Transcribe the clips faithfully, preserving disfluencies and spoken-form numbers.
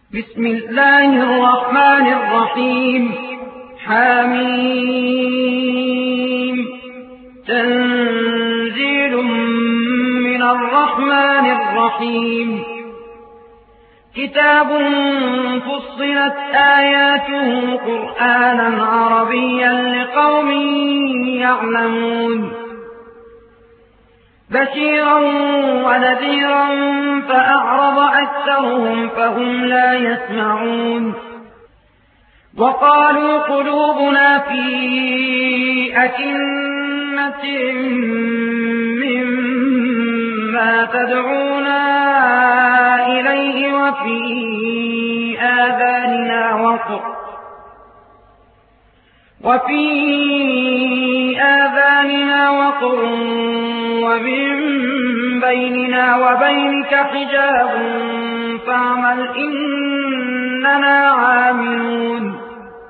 بسم الله الرحمن الرحيم. حميم. تنزيل من الرحمن الرحيم. كتاب فصلت آياته قرآنا عربيا لقوم يعلمون بشيرا ونذيرا فأعرض أكثرهم فهم لا يسمعون. وقالوا قلوبنا في أكنة مما تدعونا إليه وفي آذاننا وقر وفي آذاننا وقر ومن بيننا وبينك حجاب فاعمل إننا عاملون.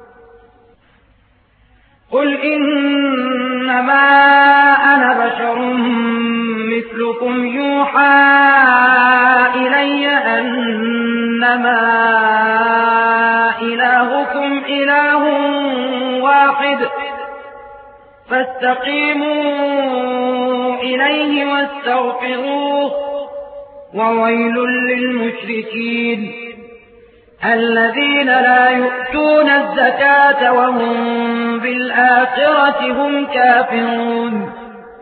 قل إنما أنا بشر مثلكم يوحى إلي أنما إلهكم إله واحد فاستقيموا إليه واستغفروه وويل للمشركين الذين لا يؤتون الزكاة وهم بالآخرة هم كافرون.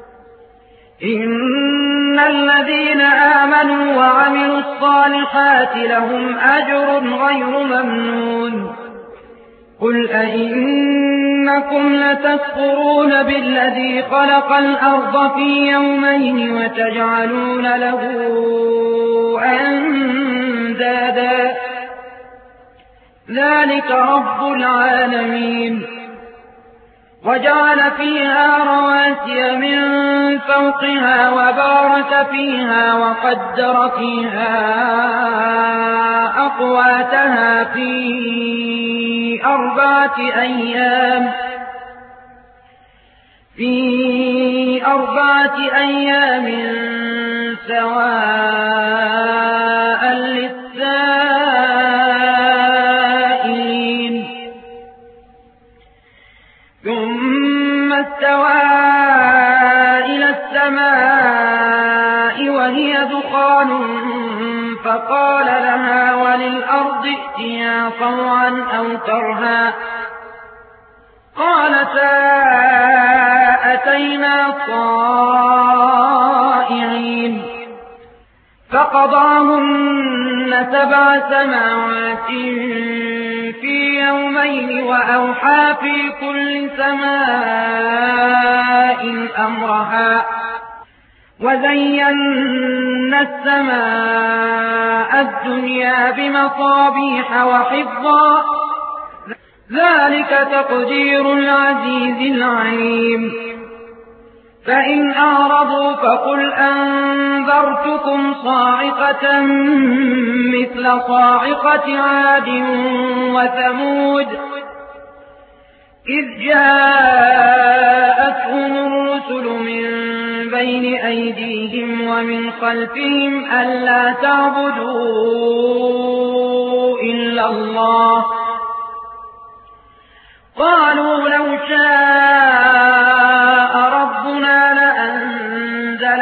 إن الذين آمنوا وعملوا الصالحات لهم أجر غير ممنون. قل أئنكم لتكفرون بالذي خلق الأرض في يومين وتجعلون له أندادا ذلك رب العالمين. وجعل فيها رواسي من فوقها وبارك فيها وقدر فيها أقواتها في أربعة أيام في أربعة أيام سواء للسائلين. ثم استوى إلى السماء وهي دخان فقال لها وللأرض ائتيا طوعا أو كرها قالتا أتينا طائعين. فقضاهن سبع سماوات في يومين وأوحى في كل سماء أمرها وزينا السماء الدنيا بمصابيح وحفظا ذلك تقدير العزيز العليم. فإن أعرضوا فقل أنذرتكم صاعقة مثل صاعقة عاد وثمود إذ جاءتهم الرسل من بين أيديهم ومن خلفهم ألا تعبدوا إلا الله قالوا لو شاء ربنا لأنزل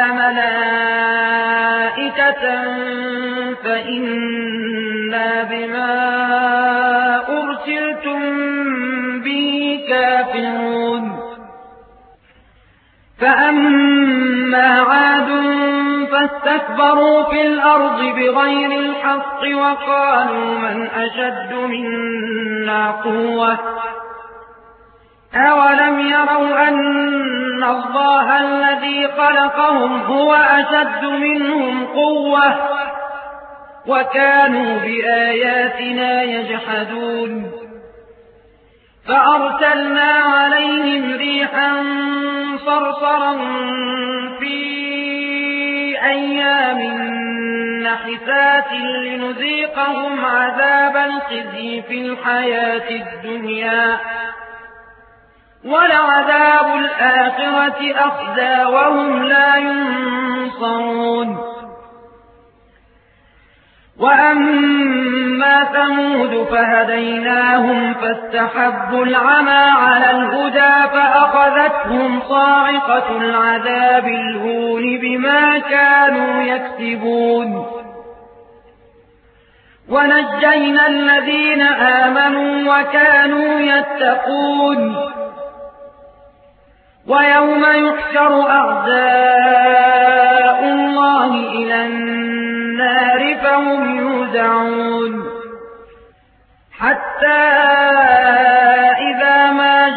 ملائكة فإنا بما أرسلتم به كافرون. فأما عاد فاستكبروا في الأرض بغير الحق وقالوا من أشد منا قوة أولم يروا أن الله الذي خلقهم هو أشد منهم قوة وكانوا بآياتنا يجحدون. فأرسلنا عليهم ريحا صرصرا في أيام نحسات لنذيقهم عذاب الخزي في الحياة الدنيا ولعذاب الآخرة أخزى وهم لا ينصرون. وأما وثمود فهديناهم فاستحبوا العمى على الهدى فأخذتهم صاعقة العذاب الهون بما كانوا يكسبون ونجينا الذين آمنوا وكانوا يتقون ويوم يحشر أعداء الله إلى النار فهم يوزعون حتى إذا ما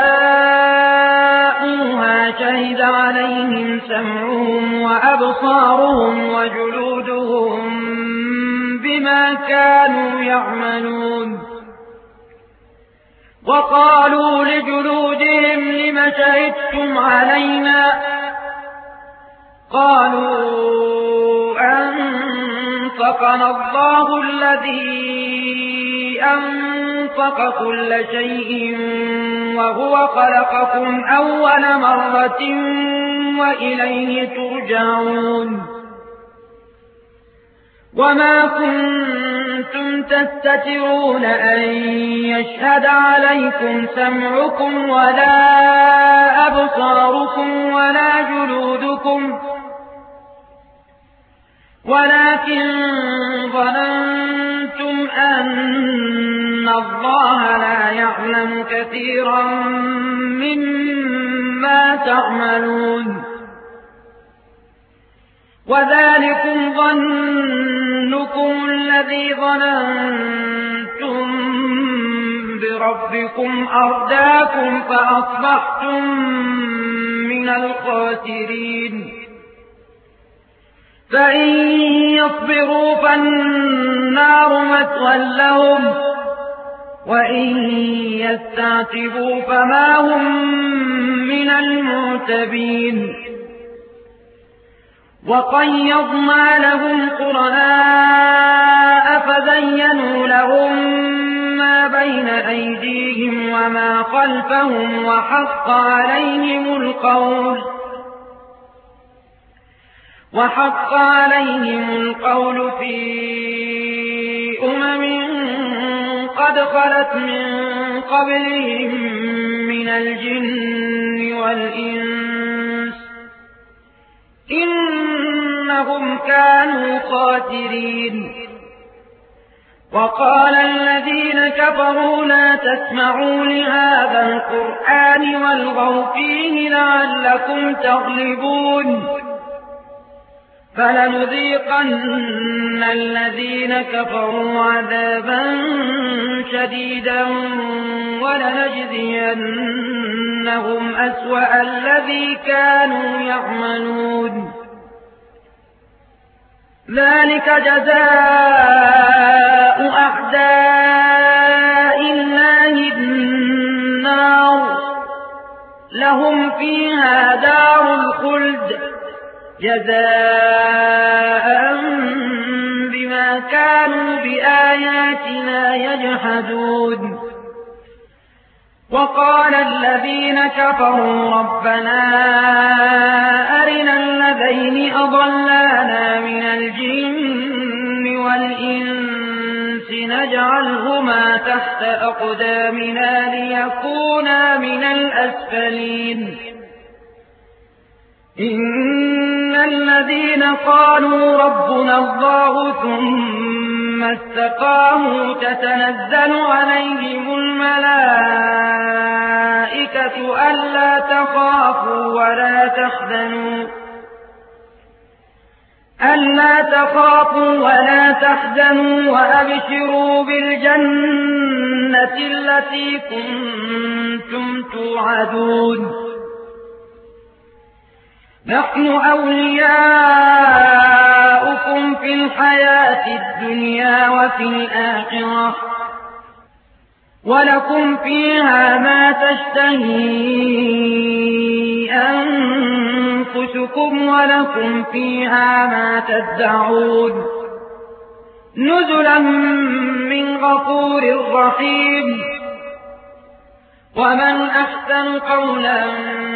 جاءوها شهد عليهم سمعهم وأبصارهم وجلودهم بما كانوا يعملون وقالوا لجلودهم لم شهدتم علينا قالوا أنطقنا الله الذي أنطق كل شيء وهو خلقكم أول مرة وإليه ترجعون وما كنتم تستترون أن يشهد عليكم سمعكم ولا أبصاركم ولا جلودكم ولكن ظننتم أن الله لا يعلم كثيرا مما تعملون وذلكم ظنكم الذي ظننتم بربكم أرداكم فأصبحتم من الخاسرين فإن يصبروا فالنار مثوى لهم وإن يستعتبوا فما هم من المعتبين وقيضنا لهم قرناء فزينوا لهم ما بين أيديهم وما خلفهم وحق عليهم القول وحق عليهم القول في أمم قد خلت من قبلهم من الجن والإنس إنهم كانوا خاسرين وقال الذين كفروا لا تسمعوا لهذا القرآن والغوا فيه لعلكم تغلبون فلنذيقن الذين كفروا عذابا شديدا ولنجزينهم أسوأ الذي كانوا يعملون ذلك جزاء أعداء الله النار لهم فيها دار الخلد جزاء بما كانوا بآياتنا يجحدون وقال الذين كفروا ربنا أرنا الذين أضلانا من الجن والإنس نجعلهما تحت أقدامنا ليكونا من الأسفلين إن الذين قالوا ربنا الله ثم استقاموا تتنزل عليهم الملائكة ألا تخافوا ولا تحزنوا ألا تخافوا ولا تحزنوا وأبشروا بالجنة التي كنتم توعدون نحن أولياؤكم في الحياة الدنيا وفي الآخرة ولكم فيها ما تشتهي أنفسكم ولكم فيها ما تدعون نزلا من غفور رحيم ومن أحسن قولا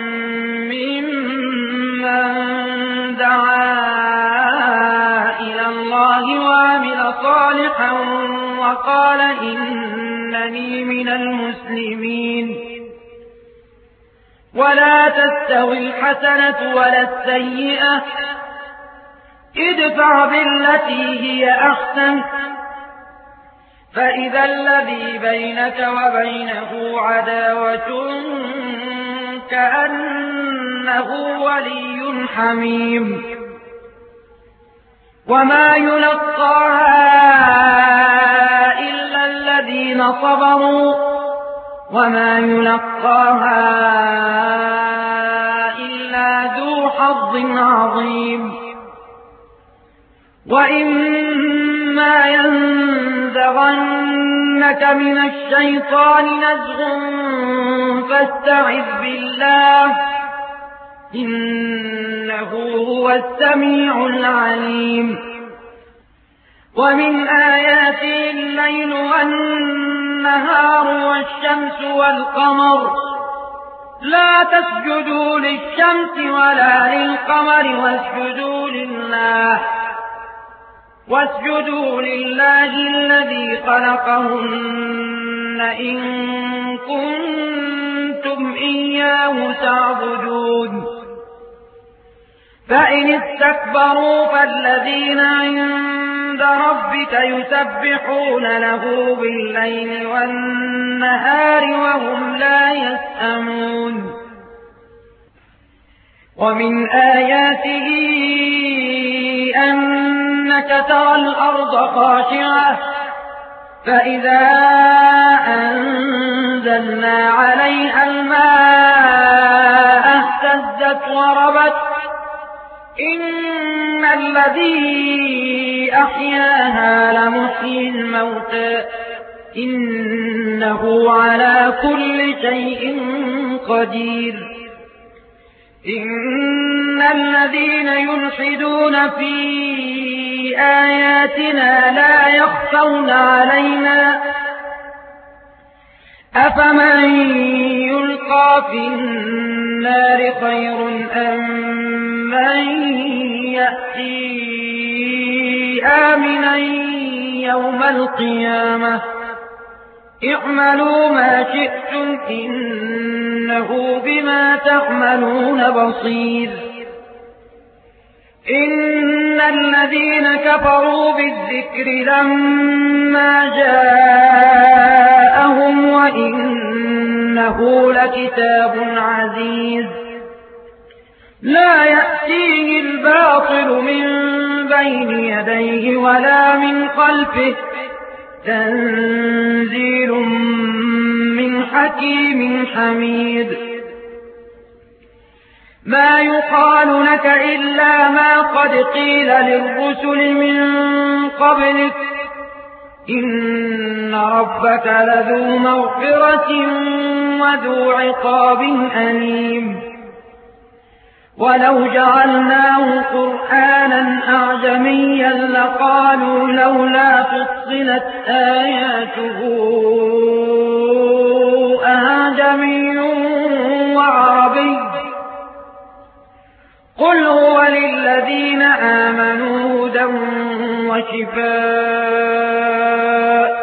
ممن دعا إلى الله وعمل صالحا وقال إنني من المسلمين. ولا تستوي الحسنة ولا السيئة، ادفع بالتي هي أحسن، فإذا الذي بينك وبينه عداوة كأنه ولي حميم. وما يلقاها إلا الذين صبروا وما يلقاها إلا ذو حظ عظيم. وإما ينزغنك من الشيطان نزغ فاستعذ بالله إنه هو السميع العليم. ومن آياته الليل والنهار والشمس والقمر، لا تسجدوا للشمس ولا للقمر واسجدوا لله واسجدوا لله الذي خلقهن إن كنتم إياه تعبدون. فإن استكبروا فالذين عند ربك يسبحون له بالليل والنهار وهم لا يسأمون. ومن آياته أنك ترى الأرض خاشعة فإذا أنزلنا عليها الماء اهتزت وربت إن الذي أحياها لمحيي الموتى إنه على كل شيء قدير. إن الذين يلحدون في آياتنا لا يخفون علينا أفمن يلقى في النار خير أم من يأتي آمنا يوم القيامة اعملوا ما شئتم إنه بما تعملون بصير. إن الذين كفروا بالذكر لما جاءهم وإنه لكتاب عزيز لا يأتيه الباطل من بين يديه ولا من خلفه تنزيل من حكيم حميد. ما يقال لك إلا ما قد قيل للرسل من قبلك إن ربك لذو مغفرة وذو عقاب أليم. ولو جعلناه قرآنا أعجميا لقالوا لولا فصلت آياته أعجمي وعربي قل هو للذين آمنوا هدى وشفاء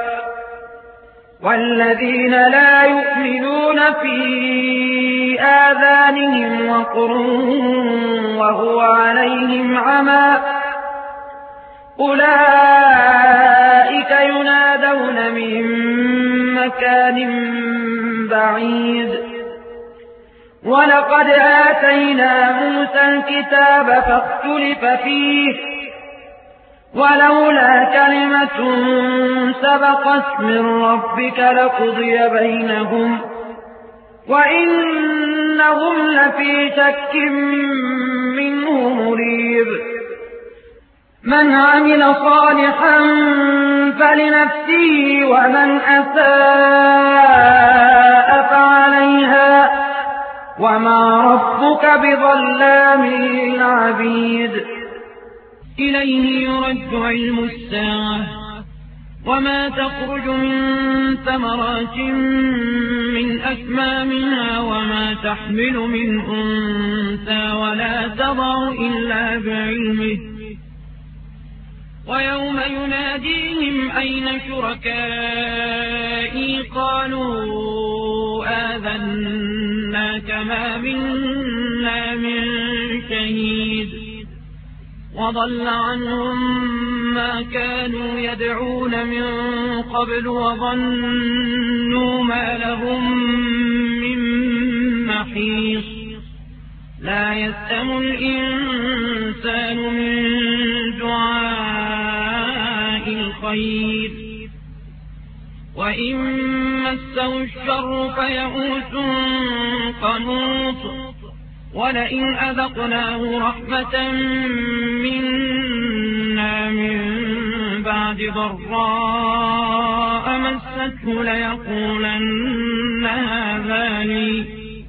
والذين لا يؤمنون في آذانهم وقر وهو عليهم عمى أولئك ينادون من مكان بعيد. ولقد آتينا موسى الكتاب فاختلف فيه ولولا كلمة سبقت من ربك لقضي بينهم وإنهم لفي شك منه مريب. من عمل صالحا فلنفسه ومن أساء فعليها وما ربك بظلام للعبيد. إليه يرد علم الساعة وما تخرج من ثمرات من أكمامها وما تحمل من أنثى ولا تضع إلا بعلمه ويوم يناديهم أين شركائي قالوا آذنا كما منا من شهيد وضل عنهم ما كانوا يدعون من قبل وظنوا ما لهم من محيص لا يسأم الإنسان من دعاء الخير وإن مسه الشر فيئوس قنوط ولئن أذقناه رحمة منا من بعد ضراء مسته ليقولن هذا لي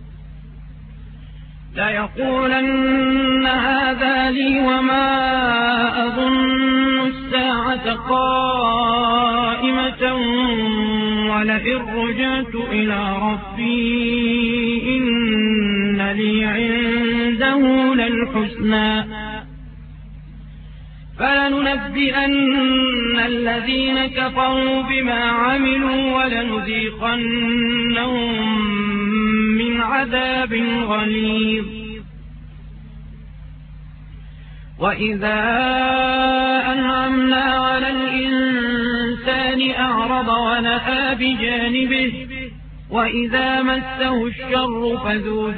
ليقولن هذا لي وما أظن الساعة قائمة ولئن رجعت إلى ربي إن لي عنده للحسنى فلننبئن الذين كفروا بما عملوا ولنذيقنهم من عذاب غليظ وإذا أنعمنا على الإنسان أعرض ونأى بجانبه وإذا مسه الشر فذو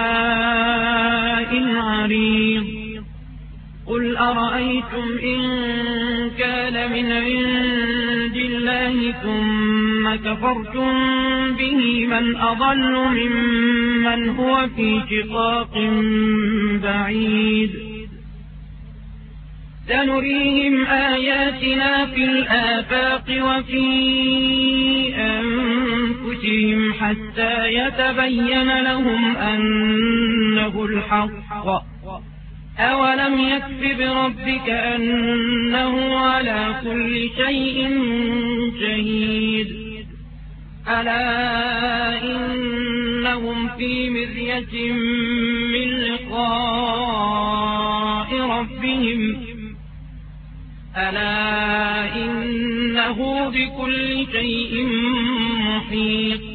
دعاء عريض قل أرأيتم إن كان من عند الله ثم كفرتم به من أضل ممن هو في شقاق بعيد سنريهم آياتنا في الآفاق وفي أنفسهم حتى يتبين لهم أنه الحق أولم يكف بربك أنه على كل شيء شهيد ألا إنهم في مرية من لقاء ربهم ألا إنه بكل شيء محيط